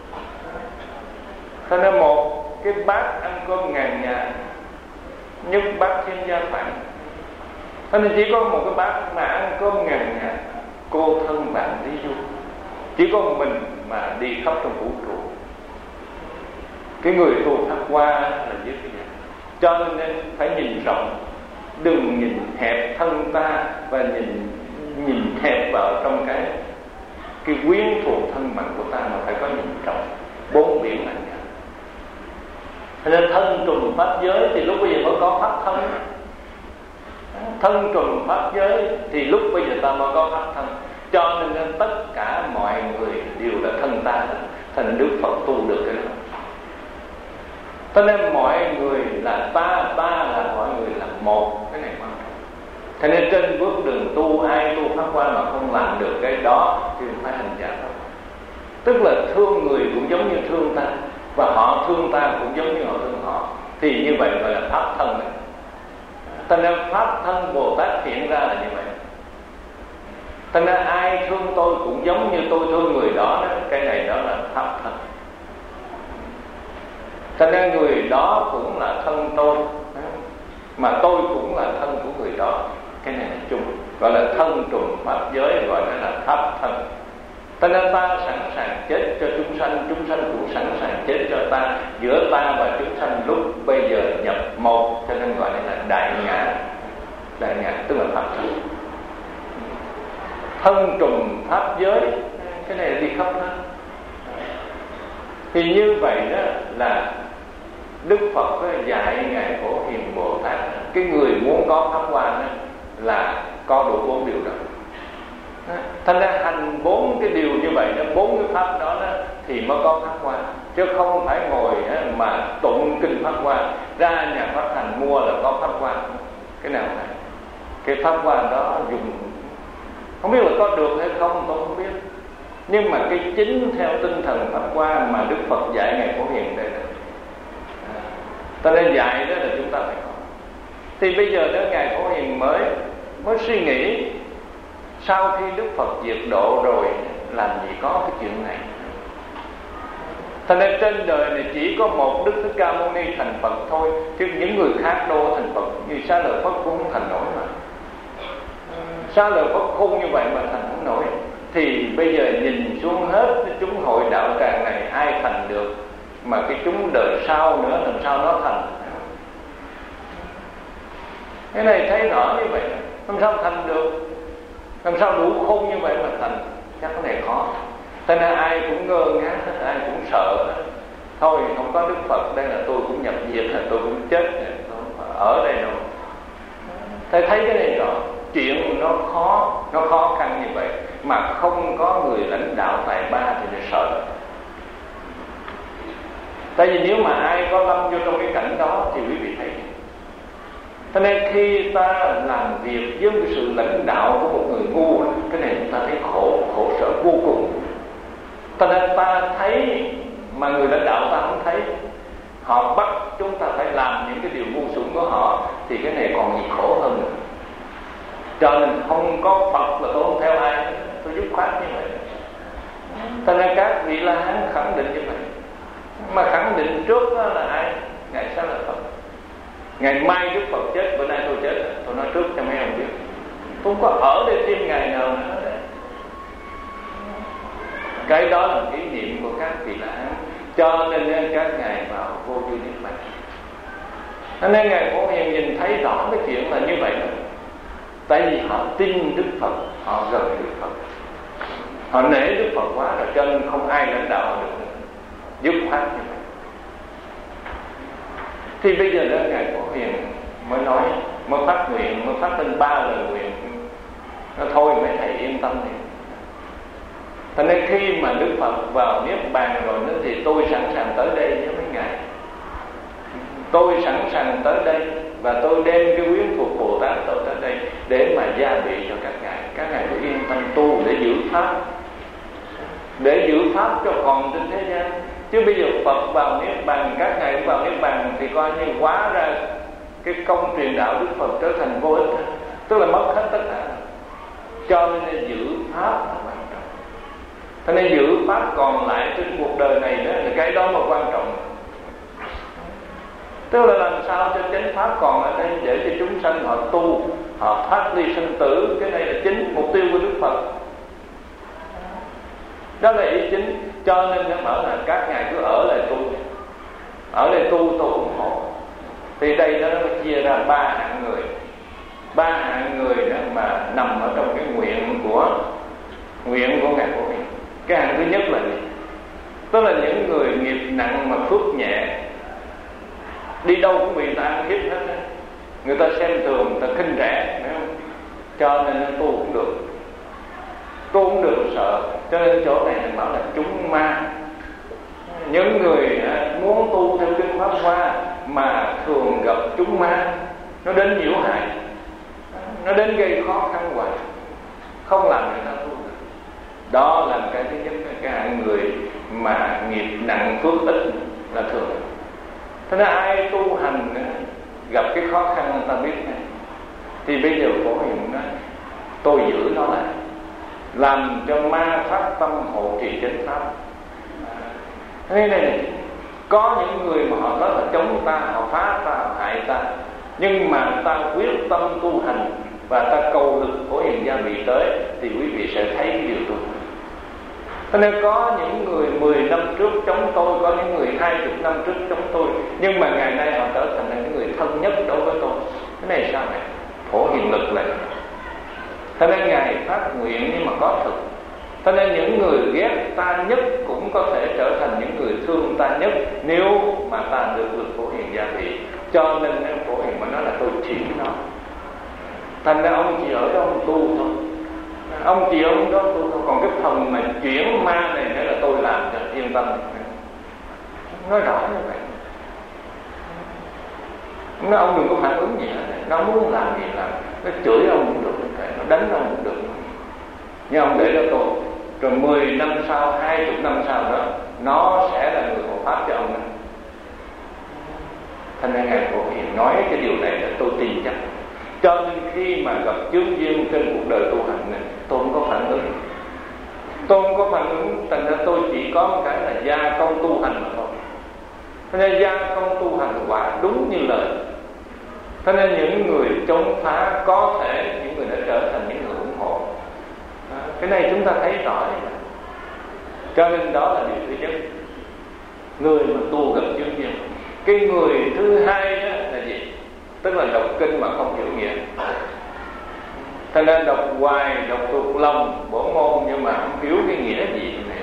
Cho nên một cái bát ăn cơm ngàn nhà, nhất bát thiên gia phạn. Cho nên chỉ có một cái bát mà ăn cơm ngàn nhà, cô thân bạn đi du, chỉ có một mình mà đi khắp trong vũ trụ. Cái người tu pháp hoa là như thế này. Cho nên phải nhìn rộng, đừng nhìn hẹp thân ta và nhìn nhìn hẹp vào trong cái cái quyến thuộc thân mạng của ta, mà phải có nhìn rộng. Bốn biển là nhà. Cho nên thân trùng pháp giới thì lúc bây giờ mới có pháp thân. Thân trùng pháp giới thì lúc bây giờ ta mới có pháp thân. Cho nên tất cả mọi người đều là thân ta. Thành Đức Phật tu được cái đó. Cho nên mọi người là ta, ta là mọi người là một. Cái này quan trọng. Cho nên trên bước đường tu, ai tu pháp hoa mà không làm được cái đó thì phải hành giả thôi. Tức là thương người cũng giống như thương ta, và họ thương ta cũng giống như họ thương họ. Thì như vậy gọi là pháp thân này. Cho nên pháp thân Bồ Tát hiện ra là như vậy. Cho nên ai thương tôi cũng giống như tôi thương người đó, đó. Cái này đó là pháp thân. Cho nên người đó cũng là thân tôi, mà tôi cũng là thân của người đó. Cái này là chung, gọi là thân trùng pháp giới, gọi là pháp thân. Cho nên ta sẵn sàng chết cho chúng sanh, chúng sanh cũng sẵn sàng chết cho ta. Giữa ta và chúng sanh lúc bây giờ nhập một, cho nên gọi là đại ngã. Đại ngã tức là pháp thân. Thân trùng pháp giới, cái này là đi khắp hết. Thì như vậy đó là Đức Phật dạy Ngài Phổ Hiền Bồ Tát, cái người muốn có pháp hoa đó là có đủ bốn điều đó. Thành ra hành bốn cái điều như vậy đó, bốn cái pháp đó, đó thì mới có pháp hoa, chứ không phải ngồi mà tụng kinh pháp hoa, ra nhà pháp hành mua là có pháp hoa. Cái nào này, cái pháp hoa đó dùng không biết là có được hay không tôi không biết, nhưng mà cái chính theo tinh thần pháp hoa mà Đức Phật dạy Ngài Phổ Hiền đây là ta nên dạy đó là chúng ta phải có. Thì bây giờ đó Ngài Phổ Hiền mới mới suy nghĩ, sau khi Đức Phật diệt độ rồi làm gì có cái chuyện này. Thành nên trên đời này chỉ có một Đức Thích Ca Mâu Ni thành Phật thôi, chứ những người khác đâu thành Phật. Như Xá Lợi Phất cũng không thành nổi mà. Sao lời Phật khôn như vậy mà thành không nổi? Thì bây giờ nhìn xuống hết cái chúng hội đạo tràng này ai thành được, mà cái chúng đời sau nữa làm sao nó thành? Cái này thấy rõ như vậy, làm sao thành được? Làm sao đủ khôn như vậy mà thành? Chắc cái này khó. Thế nên ai cũng ngơ ngác hết, ai cũng sợ hết. Thôi không có Đức Phật đây là tôi cũng nhập diệt, là tôi cũng chết, tôi không ở đây đâu. Thầy thấy cái này rõ, chuyện nó khó, nó khó khăn như vậy mà không có người lãnh đạo tài ba thì nó sợ. Tại vì nếu mà ai có lâm vô trong cái cảnh đó thì quý vị thấy. Cho nên khi ta làm việc với cái sự lãnh đạo của một người ngu, cái này chúng ta thấy khổ, khổ sở vô cùng. Cho nên ta thấy mà người lãnh đạo ta không thấy. Họ bắt chúng ta phải làm những cái điều ngu xuẩn của họ, thì cái này còn gì khổ hơn nữa. Cho nên không có Phật là tôi không theo ai, tôi dứt khoát như vậy. Cho nên các vị La Hán khẳng định như vậy. Mà khẳng định trước đó là ai? Ngài Xá Lợi Phật. Ngày mai Đức Phật chết, bữa nay tôi chết, tôi nói trước cho mấy ông biết. Tôi không có ở đây thêm ngày nào nữa đấy. Cái đó là kỷ niệm của các vị La Hán. Cho nên các ngài vào vô vi niết bàn. Cho nên ngài Phổ Hiền nhìn thấy rõ cái chuyện là như vậy đó. Tại vì họ tin Đức Phật, họ gần Đức Phật, họ nể Đức Phật quá rồi, cho nên không ai lãnh đạo họ được nữa. Dứt khoát như vậy. Thì bây giờ đó ngài Phổ Hiền mới nói, mới phát nguyện, mới phát lên ba lời nguyện. Nó thôi mấy thầy yên tâm đi. Cho nên khi mà Đức Phật vào niết bàn rồi nữa thì tôi sẵn sàng tới đây với mấy ngài. Tôi sẵn sàng tới đây và tôi đem cái quyến thuộc Bồ Tát tôi tới đây để mà gia bị cho các ngài. Các ngài phải yên tâm tu để giữ pháp, để giữ pháp cho còn trên thế gian. Chứ bây giờ Phật vào niết bàn, các ngài cũng vào niết bàn thì coi như hóa ra cái công truyền đạo Đức Phật trở thành vô ích, tức là mất hết tất cả. Cho nên giữ pháp là quan trọng. Cho nên giữ pháp còn lại trên cuộc đời này đó là cái đó mà quan trọng. Tức là làm sao cho chánh pháp còn ở đây để cho chúng sanh họ tu, họ thoát ly sinh tử. Cái này là chính mục tiêu của Đức Phật. Đó là ý chính. Cho nên nó bảo là các ngài cứ ở lại tu, ở lại tu tôi ủng hộ. Thì đây nó chia ra ba hạng người. Ba hạng người đó mà nằm ở trong cái nguyện của nguyện của ngài Phổ Hiền. Cái hạng thứ nhất là gì? Tức là những người nghiệp nặng mà phước nhẹ, đi đâu cũng bị người ta ăn hiếp hết đó. Người ta xem thường, người ta khinh rẻ, phải không? Cho nên tu cũng được, tu cũng được sợ. Cho nên chỗ này bảo là chúng ma. Những người muốn tu theo kinh Pháp Hoa mà thường gặp chúng ma, nó đến nhiễu hại, nó đến gây khó khăn hoài, không làm người ta tu được. Đó là cái thứ nhất, cái hạng người mà nghiệp nặng phước ít là thường. Thế nên ai tu hành gặp cái khó khăn người ta biết này. Thì bây giờ Phổ Hiền nói tôi giữ nó lại, làm cho ma phát tâm hộ trì chánh pháp. Thế này, có những người mà họ nói là chống ta, họ phá ta, họ hại ta, nhưng mà ta quyết tâm tu hành và ta cầu lực Phổ Hiền gia bị tới, thì quý vị sẽ thấy cái điều tu. Cho nên có những người mười năm trước chống tôi, có những người hai mươi năm trước chống tôi, nhưng mà ngày nay họ trở thành những người thân nhất đối với tôi. Cái này sao này? Phổ Hiền lực lại. Cho nên ngài phát nguyện nhưng mà có thực. Cho nên những người ghét ta nhất cũng có thể trở thành những người thương ta nhất, nếu mà ta được lực Phổ Hiền gia vị. Cho nên Phổ Hiền mà nói là tôi chỉ nó. Thành ra ông chỉ ở đó ông tu thôi, ông chỉ ông đó tu thôi. Còn cái phần mà chuyển ma này nữa là tôi làm cho yên tâm. Nói rõ như vậy. Nó ông đừng có phản ứng gì hết. Nó muốn làm gì làm. Nó chửi ông cũng được, nó đánh ông cũng được, nhưng ông để đó tôi. Rồi mười năm sau, hai mươi năm sau đó, nó sẽ là người hộ pháp cho ông này. Thành ra ngài Phổ Hiền nói cái điều này là tôi tin chắc. Cho nên khi mà gặp chướng duyên trên cuộc đời tu hành này, tôi không có phản ứng. Tôi không có phản ứng, thành ra tôi chỉ có một cái là gia công tu hành mà thôi. Cho nên gia công tu hành quả đúng như lời. Cho nên những người chống phá có thể những người đã trở thành những người Cái này chúng ta thấy rõ. Cho nên đó là điều thứ nhất, người mà tu gặp chướng duyên. Cái người thứ hai đó là gì? Tức là đọc kinh mà không hiểu nghĩa. Thành ra đọc hoài, đọc thuộc lòng bổ môn nhưng mà không hiểu cái nghĩa gì này.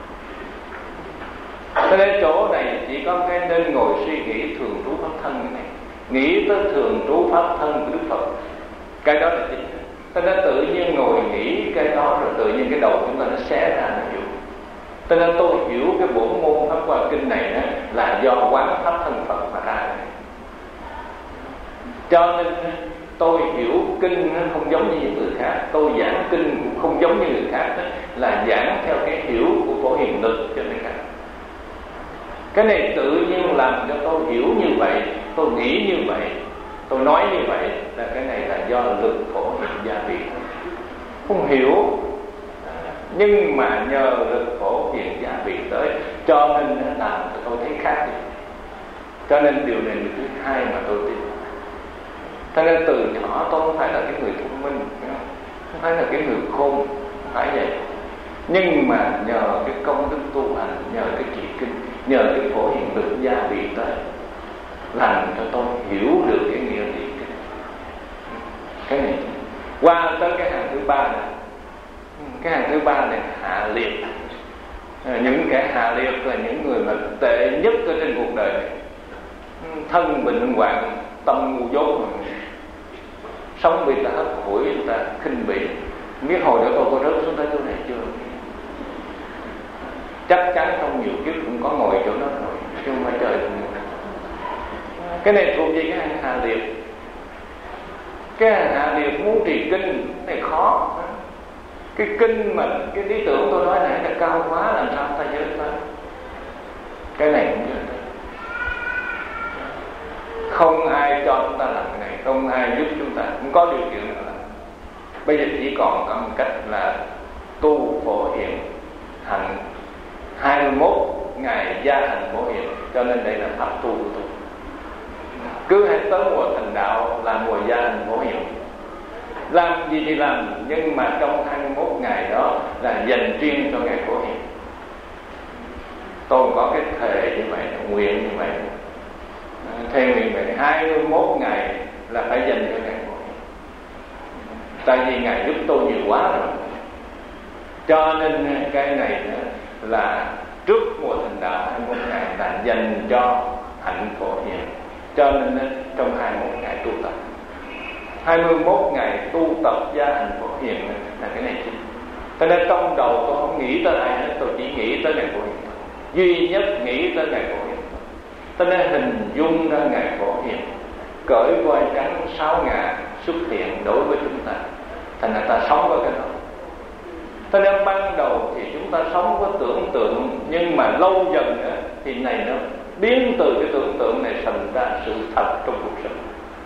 Cho nên chỗ này chỉ có cái nên ngồi suy nghĩ thường trú pháp thân cái này, nghĩ tới thường trú pháp thân của Đức Phật, cái đó là chính. Cho nên tự nhiên ngồi nghĩ cái đó rồi tự nhiên cái đầu chúng ta nó xé ra nó hiểu. Cho nên tôi hiểu cái bổ môn pháp qua kinh này đó, là do quán pháp thân Phật mà ra. Cho nên tôi hiểu kinh nó không giống như những người khác, tôi giảng kinh cũng không giống như người khác, đó là giảng theo cái hiểu của Phổ Hiền Lực cho người khác. Cái này tự nhiên làm cho tôi hiểu như vậy, tôi nghĩ như vậy, tôi nói như vậy, là cái này là do lực Phổ Hiền gia vị. Không hiểu, nhưng mà nhờ lực Phổ Hiền gia vị tới, cho nên làm cho tôi thấy khác đi. Cho nên điều này là thứ hai mà tôi tin. Cho nên từ nhỏ tôi không phải là cái người thông minh, không phải là cái người khôn, không phải vậy. Nhưng mà nhờ cái công đức tu hành, nhờ cái trì kinh, nhờ cái Phổ Hiền Lực gia vị tới, làm cho tôi hiểu được cái nghĩa lý kinh. Cái này qua tới cái hàng thứ ba này. Cái hàng thứ ba này hạ liệt. Những kẻ hạ liệt là những người mà tệ nhất ở trên cuộc đời này. Thân bệnh hoạn, tâm ngu dốt, sống bị ta hấp hủi, người ta khinh bỉ. Biết hồi đó tôi có rớt xuống tới chỗ này chưa? Chắc chắn trong nhiều kiếp cũng có ngồi chỗ đó rồi, chứ không phải trời. Cái này thuộc về cái hàng hạ liệt. Cái hàng hạ liệt muốn trì kinh này khó. Cái kinh mà cái lý tưởng tôi nói này là cao quá, làm sao ta nhớ tới. Cái này cũng nhớ tới. Không ai cho chúng ta làm cái này, không ai giúp chúng ta, không có điều kiện nào làm. Bây giờ chỉ còn có một cách là tu Phổ Hiền hành hai mươi mốt ngày gia hành Phổ Hiền. Cho nên đây là pháp tu của tôi. Cứ hãy tới mùa thành đạo là mùa gia hành Phổ Hiền. Làm gì thì làm, nhưng mà trong hai mươi mốt ngày đó là dành riêng cho ngày Phổ Hiền. Tôi có cái thề như vậy, nguyện như vậy. Thề nguyện vậy hai mươi mốt ngày là phải dành cho ngày Phổ Hiền. Tại vì Ngài giúp tôi nhiều quá rồi. Cho nên cái này là trước mùa thành đạo hai mươi mốt ngày là dành cho hạnh Phổ Hiền. Cho nên trong hai mươi mốt ngày tu tập, hai mươi mốt ngày tu tập gia hành Phổ Hiền là cái này chính. Cho nên trong đầu tôi không nghĩ tới ai hết, tôi chỉ nghĩ tới ngày Phổ Hiền, duy nhất nghĩ tới ngày Phổ Hiền. Cho nên hình dung ra ngày Phổ Hiền cởi voi trắng sáu ngà xuất hiện đối với chúng ta, thành ra ta sống với cái đó. Cho nên ban đầu thì chúng ta sống với tưởng tượng, nhưng mà lâu dần á, thì này nó biến từ cái tưởng tượng này thành ra sự thật trong cuộc sống.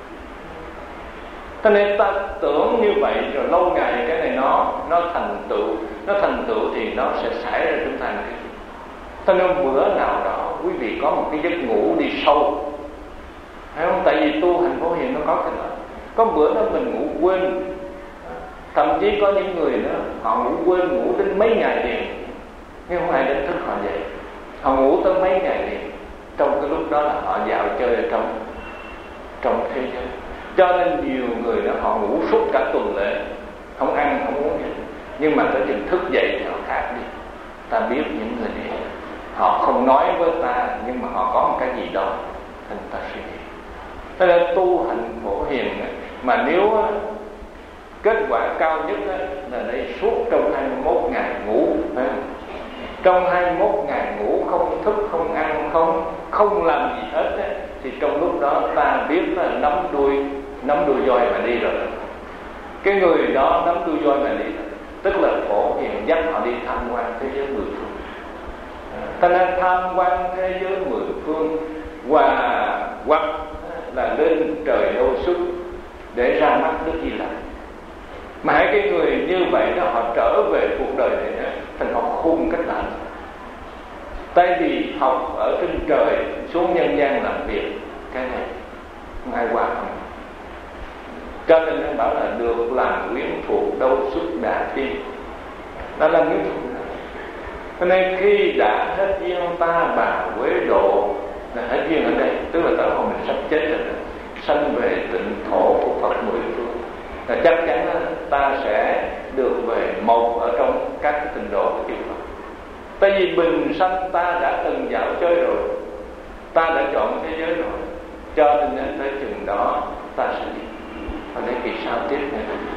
Cho nên ta tưởng như vậy rồi lâu ngày cái này nó nó thành tựu, nó thành tựu thì nó sẽ xảy ra chúng ta cái gì. Cho nên bữa nào đó quý vị có một cái giấc ngủ đi sâu, phải không? Tại vì tu hành Phổ Hiền nó có cái đó. Có bữa đó mình ngủ quên, thậm chí có những người nữa họ ngủ quên, ngủ đến mấy ngày liền, nhưng không ai đánh thức họ dậy. Họ ngủ tới mấy ngày liền. Trong cái lúc đó là họ dạo chơi ở trong trong thế giới. Cho nên nhiều người đó họ ngủ suốt cả tuần lễ, không ăn không uống gì, nhưng mà tới chừng thức dậy thì họ khác đi. Ta biết những người này họ không nói với ta, nhưng mà họ có một cái gì đó thành ta suy nghĩ. Cho nên tu hành Phổ Hiền mà nếu kết quả cao nhất là đây suốt trong hai mươi mốt ngày ngủ, phải không? Trong hai mươi mốt ngày ngủ không thức, không ăn, không không làm gì hết ấy, thì trong lúc đó ta biết là nắm đuôi nắm đuôi voi mà đi rồi. Cái người đó nắm đuôi voi mà đi rồi, tức là Phổ Hiền dắt họ đi tham quan thế giới mười phương. Ta nên tham quan thế giới mười phương và hoặc là lên trời Đâu Xuất để ra mắt Đức Di Lặc. Mà hai cái người như vậy đó họ trở về cuộc đời này đó, thành họ khôn cách làm. Tại vì học ở trên trời xuống nhân gian làm việc, cái này không ai qua không. Cho nên nó bảo là được làm quyến thuộc Đâu Xuất Đà Tiên. Đó là nghĩa vụ. Cho nên khi đã hết duyên ta bà quế độ, là hết duyên ở đây, tức là tới hồi mình sắp chết rồi, sanh về tịnh thổ của Phật mười phương, là chắc chắn là ta sẽ được về một ở trong các cái tịnh độ của chư Phật. Tại vì bình sanh ta đã từng dạo chơi rồi, ta đã chọn thế giới rồi, cho nên đến tới chừng đó ta sẽ đi. Ở đây kỳ sau tiếp nữa.